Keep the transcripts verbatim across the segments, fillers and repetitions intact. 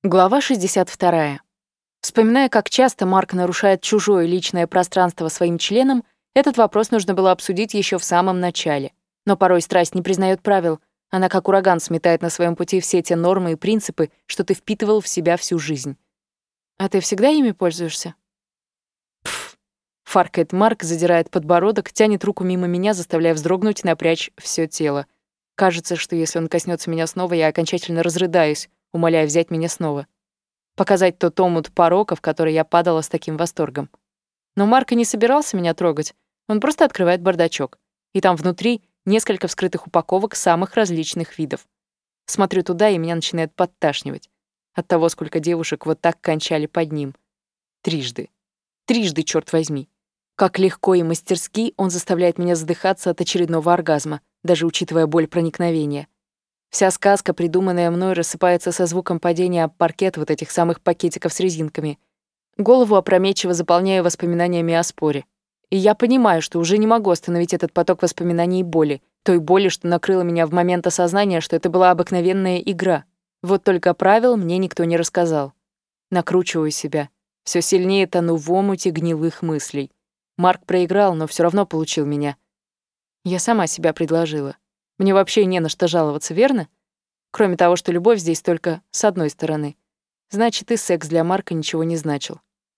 Глава шестьдесят вторая. Вспоминая, как часто Марк нарушает чужое личное пространство своим членом, этот вопрос нужно было обсудить еще в самом начале. Но порой страсть не признает правил. Она как ураган сметает на своем пути все те нормы и принципы, что ты впитывал в себя всю жизнь. «А ты всегда ими пользуешься?» «Пф», — фаркает Марк, задирает подбородок, тянет руку мимо меня, заставляя вздрогнуть и напрячь все тело. Кажется, что если он коснется меня снова, я окончательно разрыдаюсь, умоляя взять меня снова. Показать тот омут пороков, в который я падала с таким восторгом. Но Марк и не собирался меня трогать. Он просто открывает бардачок. И там внутри несколько вскрытых упаковок самых различных видов. Смотрю туда, и меня начинает подташнивать. От того, сколько девушек вот так кончали под ним. Трижды. Трижды, черт возьми. Как легко и мастерски он заставляет меня задыхаться от очередного оргазма, даже учитывая боль проникновения. Вся сказка, придуманная мной, рассыпается со звуком падения об паркет вот этих самых пакетиков с резинками. Голову опрометчиво заполняю воспоминаниями о споре. И я понимаю, что уже не могу остановить этот поток воспоминаний и боли, той боли, что накрыла меня в момент осознания, что это была обыкновенная игра. Вот только правил мне никто не рассказал. Накручиваю себя. Все сильнее тону в омуте гнилых мыслей. Марк проиграл, но все равно получил меня. Я сама себя предложила. Мне вообще не на что жаловаться, верно? Кроме того, что любовь здесь только с одной стороны. Значит, и секс для Марка ничего не значил.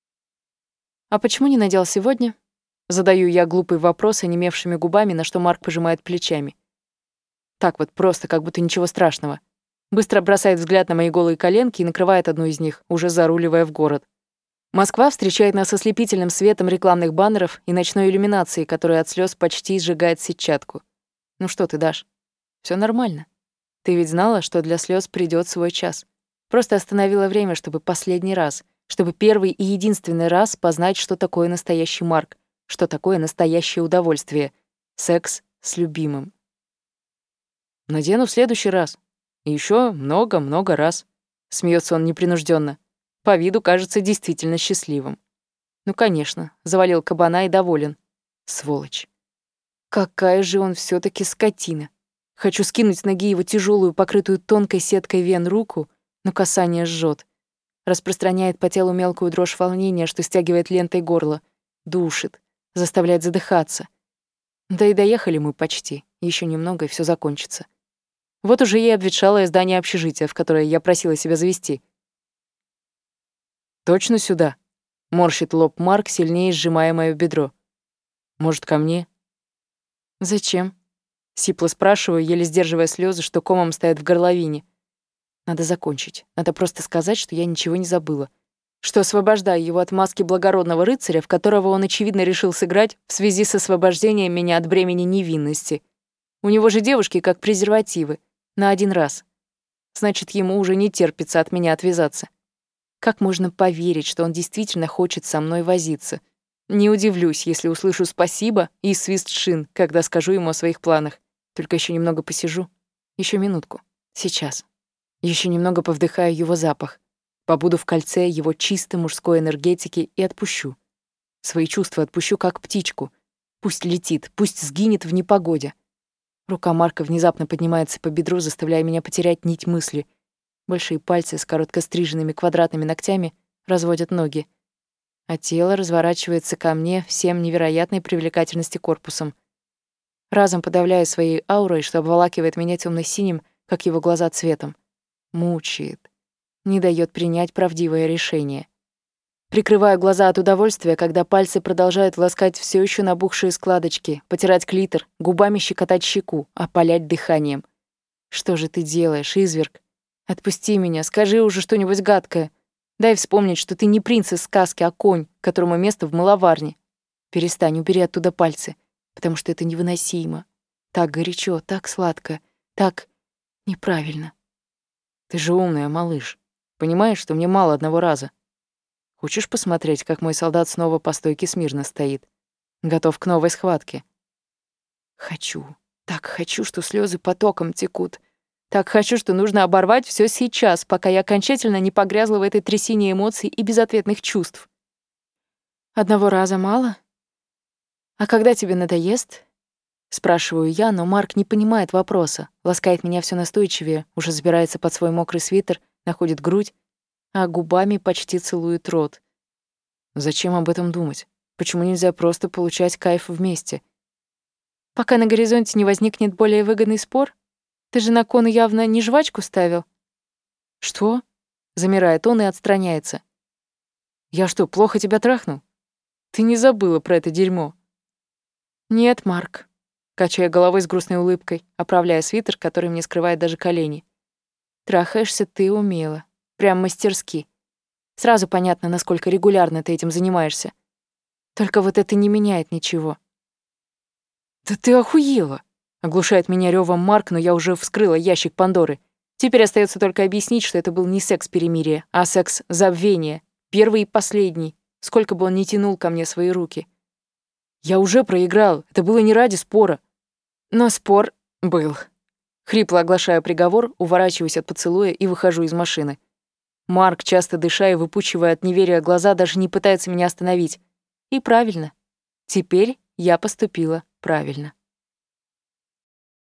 «А почему не надел сегодня?» Задаю я глупый вопрос онемевшими губами, на что Марк пожимает плечами. Так вот, просто, как будто ничего страшного. Быстро бросает взгляд на мои голые коленки и накрывает одну из них, уже заруливая в город. Москва встречает нас ослепительным светом рекламных баннеров и ночной иллюминации, которая от слез почти сжигает сетчатку. Ну что ты, Даш? Все нормально. Ты ведь знала, что для слез придёт свой час. Просто остановила время, чтобы последний раз, чтобы первый и единственный раз познать, что такое настоящий Марк, что такое настоящее удовольствие. Секс с любимым. Надену в следующий раз. И ещё много-много раз. Смеётся он непринуждённо. По виду кажется действительно счастливым. Ну, конечно, завалил кабана и доволен. Сволочь. Какая же он всё-таки скотина. Хочу скинуть с ноги его тяжёлую, покрытую тонкой сеткой вен руку, но касание жжёт. Распространяет по телу мелкую дрожь волнения, что стягивает лентой горло. Душит, заставляет задыхаться. Да и доехали мы почти. Ещё немного, и всё закончится. Вот уже и обветшалое здание общежития, в которое я просила себя завести. «Точно сюда?» — морщит лоб Марк, сильнее сжимая моё бедро. «Может, ко мне?» «Зачем?» — сипло спрашиваю, еле сдерживая слезы, что комом стоят в горловине. Надо закончить. Надо просто сказать, что я ничего не забыла. Что освобождаю его от маски благородного рыцаря, в которого он, очевидно, решил сыграть в связи с освобождением меня от бремени невинности. У него же девушки как презервативы. На один раз. Значит, ему уже не терпится от меня отвязаться. Как можно поверить, что он действительно хочет со мной возиться? Не удивлюсь, если услышу «спасибо» и свист шин, когда скажу ему о своих планах. Только еще немного посижу. Еще минутку. Сейчас. Еще немного повдыхаю его запах. Побуду в кольце его чистой мужской энергетики и отпущу. Свои чувства отпущу, как птичку. Пусть летит, пусть сгинет в непогоде. Рука Марка внезапно поднимается по бедру, заставляя меня потерять нить мысли. Большие пальцы с коротко стриженными квадратными ногтями разводят ноги. А тело разворачивается ко мне всем невероятной привлекательности корпусом. Разом подавляя своей аурой, что обволакивает меня тёмно-синим, как его глаза цветом. Мучает. Не даёт принять правдивое решение. Прикрываю глаза от удовольствия, когда пальцы продолжают ласкать всё ещё набухшие складочки, потирать клитор, губами щекотать щеку, опалять дыханием. Что же ты делаешь, изверг? Отпусти меня, скажи уже что-нибудь гадкое. Дай вспомнить, что ты не принц из сказки, а конь, которому место в мыловарне. Перестань, убери оттуда пальцы, потому что это невыносимо. Так горячо, так сладко, так неправильно. Ты же умная, малыш. Понимаешь, что мне мало одного раза. Хочешь посмотреть, как мой солдат снова по стойке смирно стоит? Готов к новой схватке? Хочу. Так хочу, что слезы потоком текут. Так хочу, что нужно оборвать все сейчас, пока я окончательно не погрязла в этой трясине эмоций и безответных чувств. Одного раза мало? А когда тебе надоест? Спрашиваю я, но Марк не понимает вопроса, ласкает меня все настойчивее, уже забирается под свой мокрый свитер, находит грудь. а губами почти целует рот. Зачем об этом думать? Почему нельзя просто получать кайф вместе? Пока на горизонте не возникнет более выгодный спор? Ты же на кон явно не жвачку ставил. Что? Замирает он и отстраняется. Я что, плохо тебя трахнул? Ты не забыла про это дерьмо? Нет, Марк. Качая головой с грустной улыбкой, оправляя свитер, который мне скрывает даже колени. Трахаешься ты умело. Прям мастерски. Сразу понятно, насколько регулярно ты этим занимаешься. Только вот это не меняет ничего. Да ты охуела! Оглушает меня рёвом Марк, но я уже вскрыла ящик Пандоры. Теперь остается только объяснить, что это был не секс перемирия, а секс забвения. Первый и последний. Сколько бы он ни тянул ко мне свои руки. Я уже проиграл. Это было не ради спора. Но спор был. Хрипло оглашаю приговор, уворачиваюсь от поцелуя и выхожу из машины. Марк, часто дыша и выпучивая от неверия глаза, даже не пытается меня остановить. И правильно. Теперь я поступила правильно.